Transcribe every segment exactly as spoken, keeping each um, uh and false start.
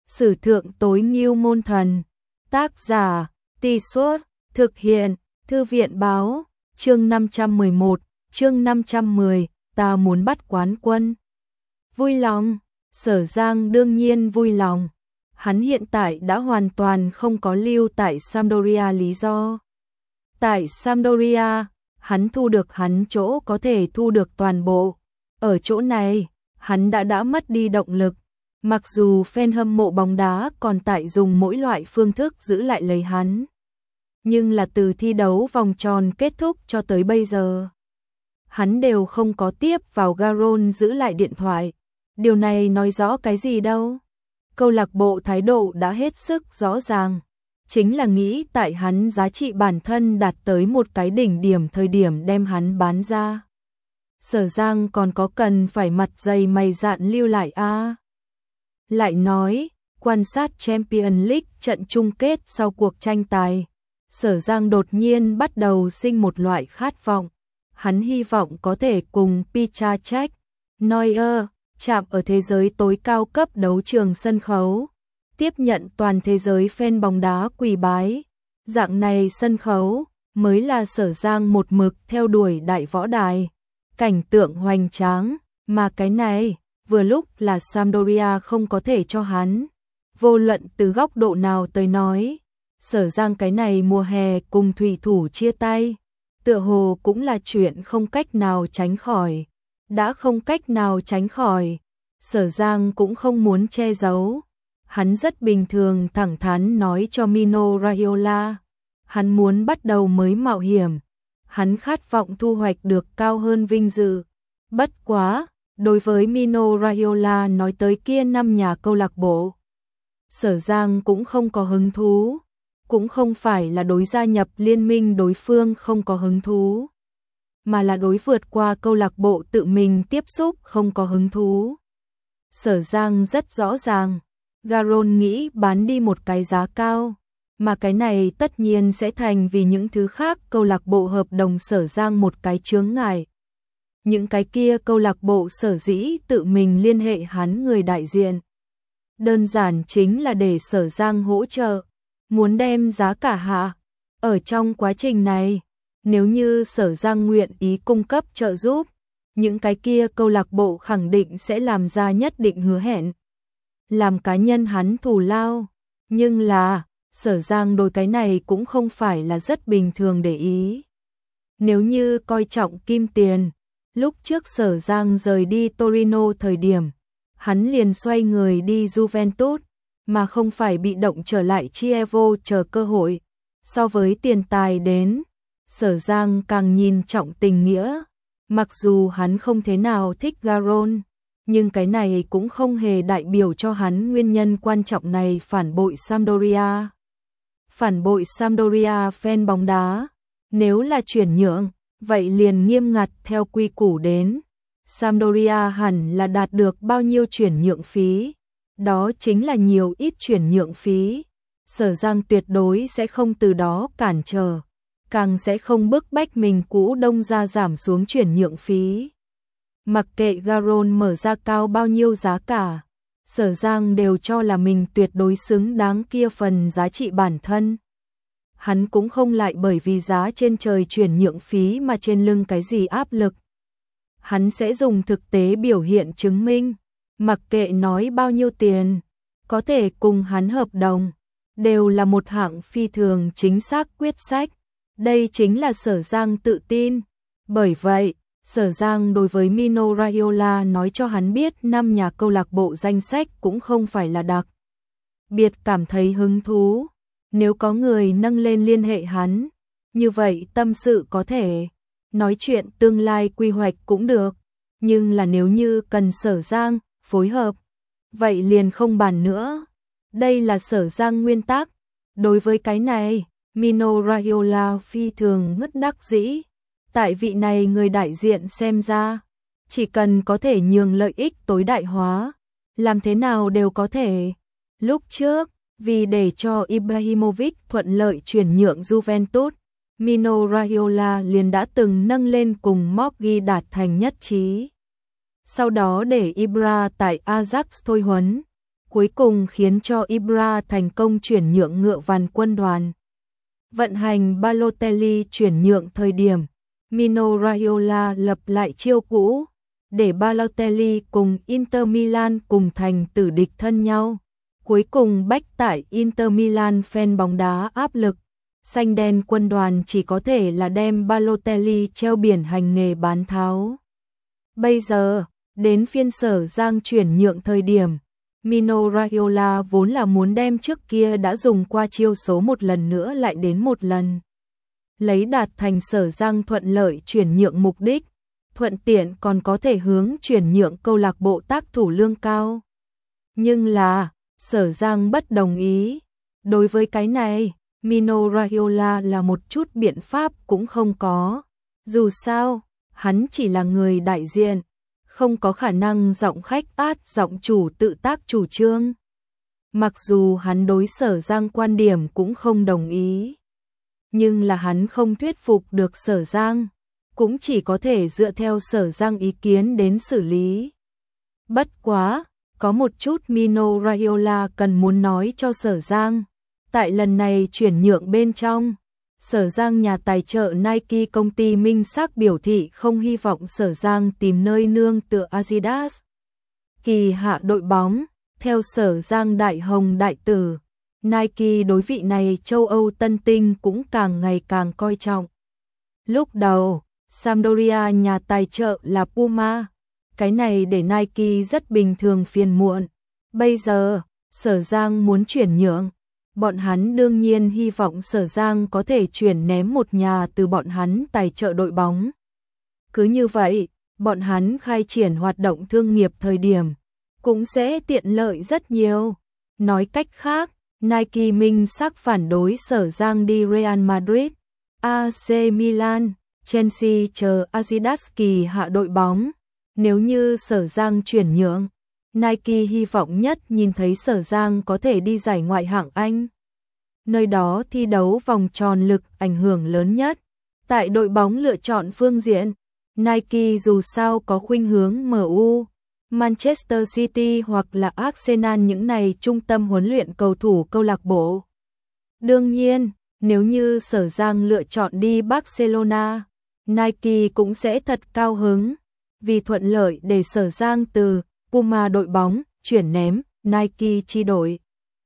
Sử thượng tối ngưu môn thần. Tác giả, Tì Suốt, thực hiện, Thư viện báo, chương năm trăm mười một, chương năm trăm mười, ta muốn bắt quán quân. Vui lòng, Sở Giang đương nhiên vui lòng. Hắn hiện tại đã hoàn toàn không có lưu tại Sampdoria lý do. Tại Sampdoria, hắn thu được hắn chỗ có thể thu được toàn bộ. Ở chỗ này, hắn đã đã mất đi động lực. Mặc dù fan hâm mộ bóng đá còn tại dùng mỗi loại phương thức giữ lại lấy hắn. Nhưng là từ thi đấu vòng tròn kết thúc cho tới bây giờ, hắn đều không có tiếp vào Garon giữ lại điện thoại. Điều này nói rõ cái gì đâu? Câu lạc bộ thái độ đã hết sức rõ ràng. Chính là nghĩ tại hắn giá trị bản thân đạt tới một cái đỉnh điểm thời điểm đem hắn bán ra. Sở Giang còn có cần phải mặt dày mày dạn lưu lại a? À? Lại nói, quan sát Champions League trận chung kết sau cuộc tranh tài, Sở Giang đột nhiên bắt đầu sinh một loại khát vọng. Hắn hy vọng có thể cùng Petr Cech, Neuer chạm ở thế giới tối cao cấp đấu trường sân khấu, tiếp nhận toàn thế giới fan bóng đá quỳ bái. Dạng này sân khấu mới là Sở Giang một mực theo đuổi đại võ đài, cảnh tượng hoành tráng, mà cái này vừa lúc là Sampdoria không có thể cho hắn. Vô luận từ góc độ nào tới nói, Sở Giang cái này mùa hè cùng thủy thủ chia tay, tựa hồ cũng là chuyện không cách nào tránh khỏi. Đã không cách nào tránh khỏi, Sở Giang cũng không muốn che giấu. Hắn rất bình thường thẳng thắn nói cho Mino Raiola, hắn muốn bắt đầu mới mạo hiểm, hắn khát vọng thu hoạch được cao hơn vinh dự. Bất quá, đối với Mino Raiola nói tới kia năm nhà câu lạc bộ, Sở Giang cũng không có hứng thú, cũng không phải là đối gia nhập liên minh đối phương không có hứng thú, mà là đối vượt qua câu lạc bộ tự mình tiếp xúc không có hứng thú. Sở Giang rất rõ ràng, Garon nghĩ bán đi một cái giá cao, mà cái này tất nhiên sẽ thành vì những thứ khác câu lạc bộ hợp đồng Sở Giang một cái chướng ngại. Những cái kia câu lạc bộ sở dĩ tự mình liên hệ hắn người đại diện, đơn giản chính là để Sở Giang hỗ trợ, muốn đem giá cả hạ. Ở trong quá trình này, nếu như Sở Giang nguyện ý cung cấp trợ giúp, những cái kia câu lạc bộ khẳng định sẽ làm ra nhất định hứa hẹn, làm cá nhân hắn thù lao. Nhưng là, Sở Giang đối cái này cũng không phải là rất bình thường để ý. Nếu như coi trọng kim tiền, lúc trước Sở Giang rời đi Torino thời điểm, hắn liền xoay người đi Juventus, mà không phải bị động trở lại Chievo chờ cơ hội. So với tiền tài đến, Sở Giang càng nhìn trọng tình nghĩa. Mặc dù hắn không thế nào thích Garon, nhưng cái này cũng không hề đại biểu cho hắn nguyên nhân quan trọng này phản bội Sampdoria. Phản bội Sampdoria fan bóng đá, nếu là chuyển nhượng, vậy liền nghiêm ngặt theo quy củ đến. Sampdoria hẳn là đạt được bao nhiêu chuyển nhượng phí, đó chính là nhiều ít chuyển nhượng phí. Sở Giang tuyệt đối sẽ không từ đó cản trở, càng sẽ không bức bách mình cũ đông ra giảm xuống chuyển nhượng phí. Mặc kệ Garon mở ra cao bao nhiêu giá cả, Sở Giang đều cho là mình tuyệt đối xứng đáng kia phần giá trị bản thân. Hắn cũng không lại bởi vì giá trên trời chuyển nhượng phí mà trên lưng cái gì áp lực. Hắn sẽ dùng thực tế biểu hiện chứng minh, mặc kệ nói bao nhiêu tiền, có thể cùng hắn hợp đồng, đều là một hạng phi thường chính xác quyết sách. Đây chính là Sở Giang tự tin. Bởi vậy, Sở Giang đối với Mino Raiola nói cho hắn biết năm nhà câu lạc bộ danh sách cũng không phải là đặc biệt cảm thấy hứng thú. Nếu có người nâng lên liên hệ hắn, như vậy tâm sự có thể, nói chuyện tương lai quy hoạch cũng được. Nhưng là nếu như cần Sở Giang phối hợp, vậy liền không bàn nữa. Đây là Sở Giang nguyên tắc. Đối với cái này, Mino Raiola phi thường ngất đắc dĩ. Tại vị này người đại diện xem ra, chỉ cần có thể nhường lợi ích tối đại hóa, làm thế nào đều có thể. Lúc trước, vì để cho Ibrahimovic thuận lợi chuyển nhượng Juventus, Mino Raiola liền đã từng nâng lên cùng Morgi đạt thành nhất trí. Sau đó để Ibra tại Ajax thôi huấn, cuối cùng khiến cho Ibra thành công chuyển nhượng ngựa vằn quân đoàn. Vận hành Balotelli chuyển nhượng thời điểm, Mino Raiola lập lại chiêu cũ, để Balotelli cùng Inter Milan cùng thành tử địch thân nhau. Cuối cùng bách tại Inter Milan fan bóng đá áp lực, xanh đen quân đoàn chỉ có thể là đem Balotelli treo biển hành nghề bán tháo. Bây giờ, đến phiên Sở Giang chuyển nhượng thời điểm, Mino Raiola vốn là muốn đem trước kia đã dùng qua chiêu số một lần nữa lại đến một lần. Lấy đạt thành Sở Giang thuận lợi chuyển nhượng mục đích, thuận tiện còn có thể hướng chuyển nhượng câu lạc bộ tác thủ lương cao. Nhưng là, Sở Giang bất đồng ý. Đối với cái này, Mino Raiola là một chút biện pháp cũng không có. Dù sao, hắn chỉ là người đại diện, không có khả năng giọng khách át giọng chủ tự tác chủ trương. Mặc dù hắn đối Sở Giang quan điểm cũng không đồng ý, nhưng là hắn không thuyết phục được Sở Giang, cũng chỉ có thể dựa theo Sở Giang ý kiến đến xử lý. Bất quá, có một chút Mino Raiola cần muốn nói cho Sở Giang. Tại lần này chuyển nhượng bên trong, Sở Giang nhà tài trợ Nike công ty minh xác biểu thị không hy vọng Sở Giang tìm nơi nương tựa Adidas. Kỳ hạ đội bóng, theo Sở Giang đại hồng đại tử, Nike đối vị này châu Âu tân tinh cũng càng ngày càng coi trọng. Lúc đầu, Sampdoria nhà tài trợ là Puma, cái này để Nike rất bình thường phiền muộn. Bây giờ, Sở Giang muốn chuyển nhượng, bọn hắn đương nhiên hy vọng Sở Giang có thể chuyển ném một nhà từ bọn hắn tài trợ đội bóng. Cứ như vậy, bọn hắn khai triển hoạt động thương nghiệp thời điểm, cũng sẽ tiện lợi rất nhiều. Nói cách khác, Nike minh xác phản đối Sở Giang đi Real Madrid, a xê Milan, Chelsea chờ Adidas kỳ hạ đội bóng. Nếu như Sở Giang chuyển nhượng, Nike hy vọng nhất nhìn thấy Sở Giang có thể đi giải ngoại hạng Anh. Nơi đó thi đấu vòng tròn lực ảnh hưởng lớn nhất. Tại đội bóng lựa chọn phương diện, Nike dù sao có khuynh hướng em u, Manchester City hoặc là Arsenal những này trung tâm huấn luyện cầu thủ câu lạc bộ. Đương nhiên, nếu như Sở Giang lựa chọn đi Barcelona, Nike cũng sẽ thật cao hứng, vì thuận lợi để Sở Giang từ Puma đội bóng chuyển ném Nike chi đội.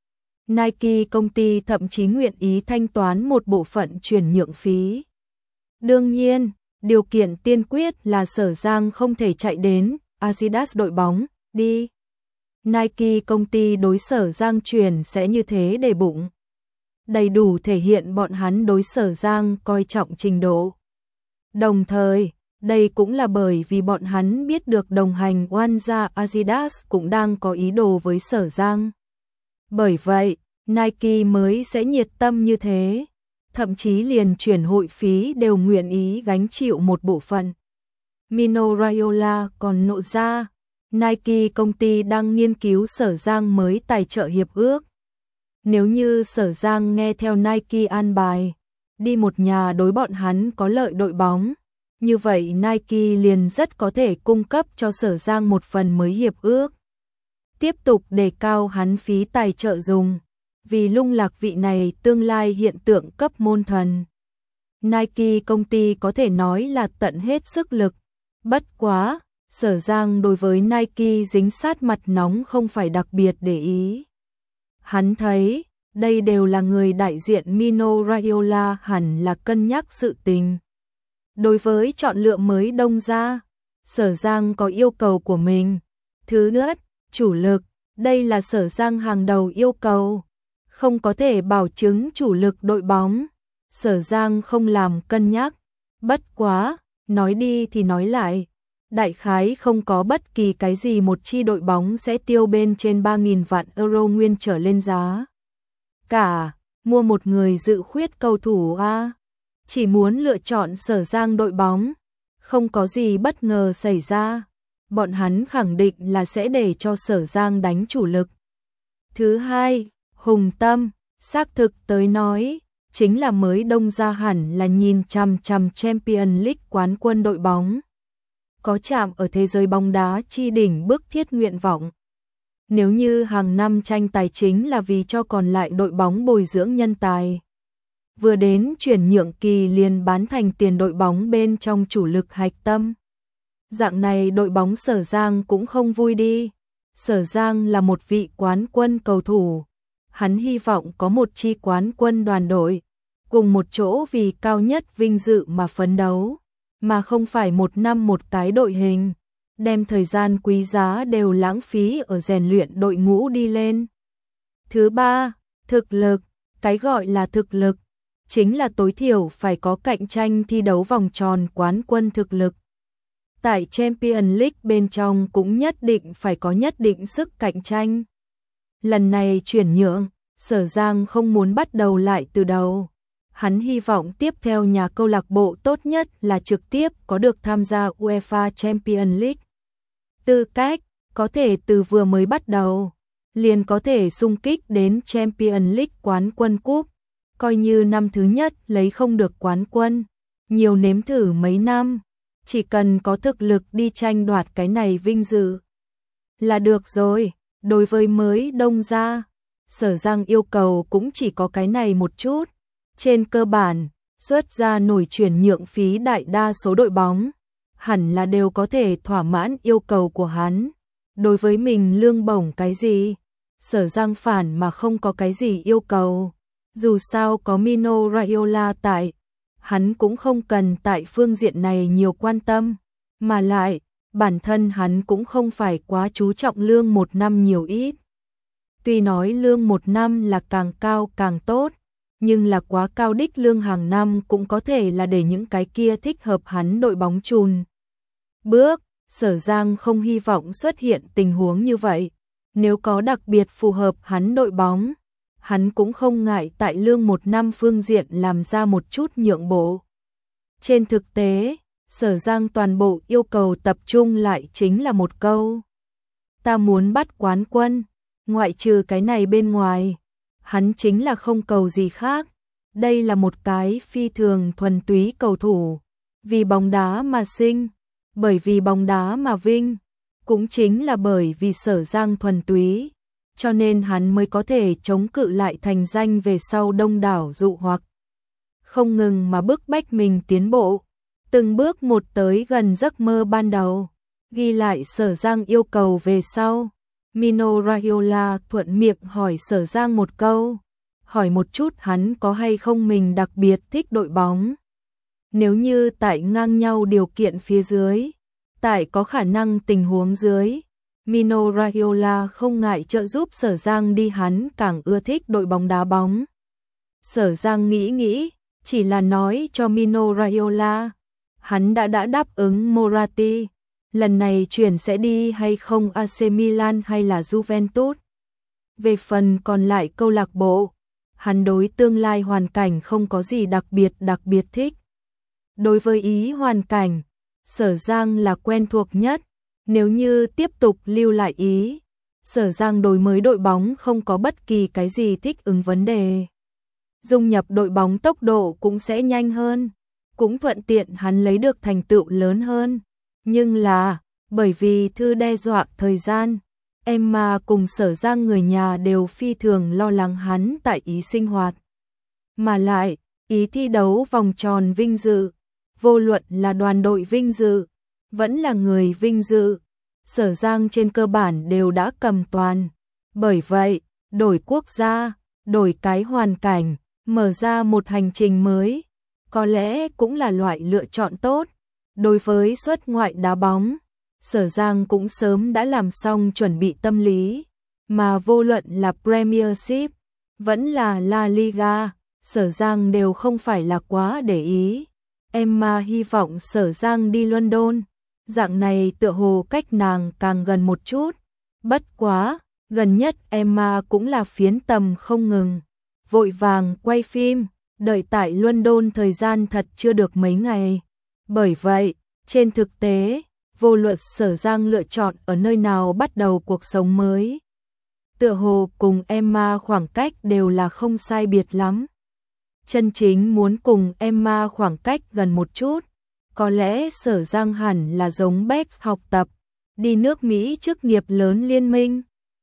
Nike công ty thậm chí nguyện ý thanh toán một bộ phận chuyển nhượng phí. Đương nhiên, điều kiện tiên quyết là Sở Giang không thể chạy đến Adidas đội bóng đi. Nike công ty đối Sở Giang chuyển sẽ như thế để bụng, đầy đủ thể hiện bọn hắn đối Sở Giang coi trọng trình độ. Đồng thời, đây cũng là bởi vì bọn hắn biết được đồng hành Oanja Adidas cũng đang có ý đồ với Sở Giang. Bởi vậy, Nike mới sẽ nhiệt tâm như thế, thậm chí liền chuyển hội phí đều nguyện ý gánh chịu một bộ phận. Mino Raiola còn nộ ra, Nike công ty đang nghiên cứu Sở Giang mới tài trợ hiệp ước. Nếu như Sở Giang nghe theo Nike an bài, đi một nhà đối bọn hắn có lợi đội bóng, như vậy Nike liền rất có thể cung cấp cho Sở Giang một phần mới hiệp ước. Tiếp tục đề cao hắn phí tài trợ dùng, vì lung lạc vị này tương lai hiện tượng cấp môn thần. Nike công ty có thể nói là tận hết sức lực, bất quá, Sở Giang đối với Nike dính sát mặt nóng không phải đặc biệt để ý. Hắn thấy, đây đều là người đại diện Mino Raiola hẳn là cân nhắc sự tình. Đối với chọn lựa mới đông ra, Sở Giang có yêu cầu của mình. Thứ nhất, chủ lực, đây là Sở Giang hàng đầu yêu cầu. Không có thể bảo chứng chủ lực đội bóng, Sở Giang không làm cân nhắc. Bất quá, nói đi thì nói lại, đại khái không có bất kỳ cái gì một chi đội bóng sẽ tiêu bên trên ba nghìn vạn euro nguyên trở lên giá. Cả, mua một người dự khuyết cầu thủ A, chỉ muốn lựa chọn Sở Giang đội bóng, không có gì bất ngờ xảy ra, bọn hắn khẳng định là sẽ để cho Sở Giang đánh chủ lực. Thứ hai, Hùng Tâm, xác thực tới nói, chính là mới đông ra hẳn là nhìn chằm chằm Champions League quán quân đội bóng. Có chạm ở thế giới bóng đá chi đỉnh bức thiết nguyện vọng. Nếu như hàng năm tranh tài chính là vì cho còn lại đội bóng bồi dưỡng nhân tài. Vừa đến chuyển nhượng kỳ liền bán thành tiền đội bóng bên trong chủ lực hạch tâm. Dạng này đội bóng Sở Giang cũng không vui đi. Sở Giang là một vị quán quân cầu thủ. Hắn hy vọng có một chi quán quân đoàn đội, cùng một chỗ vì cao nhất vinh dự mà phấn đấu, mà không phải một năm một cái đội hình, đem thời gian quý giá đều lãng phí ở rèn luyện đội ngũ đi lên. Thứ ba, thực lực. Cái gọi là thực lực, chính là tối thiểu phải có cạnh tranh thi đấu vòng tròn quán quân thực lực. Tại Champions League bên trong cũng nhất định phải có nhất định sức cạnh tranh. Lần này chuyển nhượng, Sở Giang không muốn bắt đầu lại từ đầu. Hắn hy vọng tiếp theo nhà câu lạc bộ tốt nhất là trực tiếp có được tham gia UEFA Champions League. Tư cách, có thể từ vừa mới bắt đầu, liền có thể xung kích đến Champions League quán quân cúp. Coi như năm thứ nhất lấy không được quán quân, nhiều nếm thử mấy năm, chỉ cần có thực lực đi tranh đoạt cái này vinh dự là được rồi. Đối với mới đông ra, Sở Giang yêu cầu cũng chỉ có cái này một chút. Trên cơ bản, xuất ra nổi chuyển nhượng phí đại đa số đội bóng, hẳn là đều có thể thỏa mãn yêu cầu của hắn. Đối với mình lương bổng cái gì, Sở Giang phản mà không có cái gì yêu cầu. Dù sao có Mino Raiola tại, hắn cũng không cần tại phương diện này nhiều quan tâm. Mà lại, bản thân hắn cũng không phải quá chú trọng lương một năm nhiều ít. Tuy nói lương một năm là càng cao càng tốt, nhưng là quá cao đích lương hàng năm cũng có thể là để những cái kia thích hợp hắn đội bóng chùn bước. Sở Giang không hy vọng xuất hiện tình huống như vậy. Nếu có đặc biệt phù hợp hắn đội bóng, hắn cũng không ngại tại lương một năm phương diện làm ra một chút nhượng bộ. Trên thực tế, Sở Giang toàn bộ yêu cầu tập trung lại chính là một câu: ta muốn bắt quán quân. Ngoại trừ cái này bên ngoài, hắn chính là không cầu gì khác. Đây là một cái phi thường thuần túy cầu thủ, vì bóng đá mà sinh, bởi vì bóng đá mà vinh. Cũng chính là bởi vì Sở Giang thuần túy, cho nên hắn mới có thể chống cự lại thành danh về sau đông đảo dụ hoặc, không ngừng mà bức bách mình tiến bộ, từng bước một tới gần giấc mơ ban đầu. Ghi lại Sở Giang yêu cầu về sau, Mino Raiola thuận miệng hỏi Sở Giang một câu, hỏi một chút hắn có hay không mình đặc biệt thích đội bóng. Nếu như tại ngang nhau điều kiện phía dưới, tại có khả năng tình huống dưới, Mino Raiola không ngại trợ giúp Sở Giang đi hắn càng ưa thích đội bóng đá bóng. Sở Giang nghĩ nghĩ, chỉ là nói cho Mino Raiola, hắn đã đã đáp ứng Moratti, lần này chuyển sẽ đi hay không a xê Milan hay là Juventus. Về phần còn lại câu lạc bộ, hắn đối tương lai hoàn cảnh không có gì đặc biệt đặc biệt thích. Đối với ý hoàn cảnh, Sở Giang là quen thuộc nhất. Nếu như tiếp tục lưu lại Ý, Sở Giang đối mới đội bóng không có bất kỳ cái gì thích ứng vấn đề. Dung nhập đội bóng tốc độ cũng sẽ nhanh hơn, cũng thuận tiện hắn lấy được thành tựu lớn hơn. Nhưng là, bởi vì thư đe dọa thời gian, Emma cùng Sở Giang người nhà đều phi thường lo lắng hắn tại Ý sinh hoạt. Mà lại, Ý thi đấu vòng tròn vinh dự, vô luận là đoàn đội vinh dự, vẫn là người vinh dự, Sở Giang trên cơ bản đều đã cầm toàn. Bởi vậy, đổi quốc gia, đổi cái hoàn cảnh, mở ra một hành trình mới, có lẽ cũng là loại lựa chọn tốt. Đối với xuất ngoại đá bóng, Sở Giang cũng sớm đã làm xong chuẩn bị tâm lý, mà vô luận là Premiership, vẫn là La Liga, Sở Giang đều không phải là quá để ý. Emma hy vọng Sở Giang đi London, dạng này tựa hồ cách nàng càng gần một chút. Bất quá, gần nhất Emma cũng là phiến tầm không ngừng, vội vàng quay phim, đợi tại London thời gian thật chưa được mấy ngày. Bởi vậy, trên thực tế, vô luận Sở Giang lựa chọn ở nơi nào bắt đầu cuộc sống mới, tựa hồ cùng Emma khoảng cách đều là không sai biệt lắm. Chân chính muốn cùng Emma khoảng cách gần một chút, có lẽ Sở Giang hẳn là giống Beck học tập, đi nước Mỹ chức nghiệp lớn liên minh.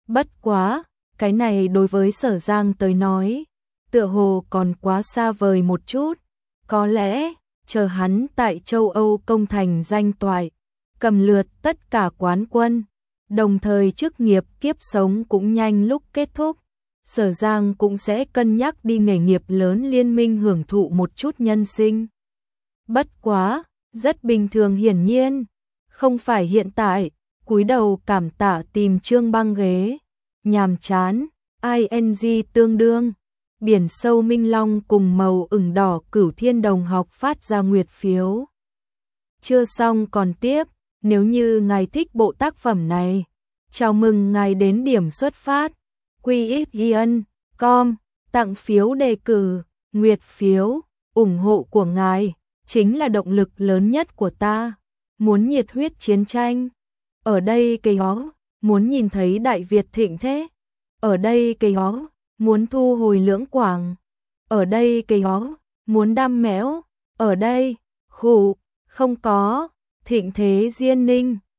Bất quá, cái này đối với Sở Giang tới nói, tựa hồ còn quá xa vời một chút, có lẽ, chờ hắn tại châu Âu công thành danh toại, cầm lượt tất cả quán quân, đồng thời chức nghiệp kiếp sống cũng nhanh lúc kết thúc, Sở Giang cũng sẽ cân nhắc đi nghề nghiệp lớn liên minh hưởng thụ một chút nhân sinh. Bất quá, rất bình thường hiển nhiên, không phải hiện tại, cúi đầu cảm tạ tìm trương băng ghế, nhàm chán, ing tương đương, biển sâu minh long cùng màu ửng đỏ cửu thiên đồng học phát ra nguyệt phiếu. Chưa xong còn tiếp, nếu như ngài thích bộ tác phẩm này, chào mừng ngài đến điểm xuất phát, quy ích yên com, tặng phiếu đề cử, nguyệt phiếu, ủng hộ của ngài, chính là động lực lớn nhất của ta, muốn nhiệt huyết chiến tranh. Ở đây cây hó, muốn nhìn thấy Đại Việt thịnh thế. Ở đây cây hó, muốn thu hồi Lưỡng Quảng. Ở đây cây hó, muốn đam mẽo. Ở đây, khủ, không có, thịnh thế Diên Ninh.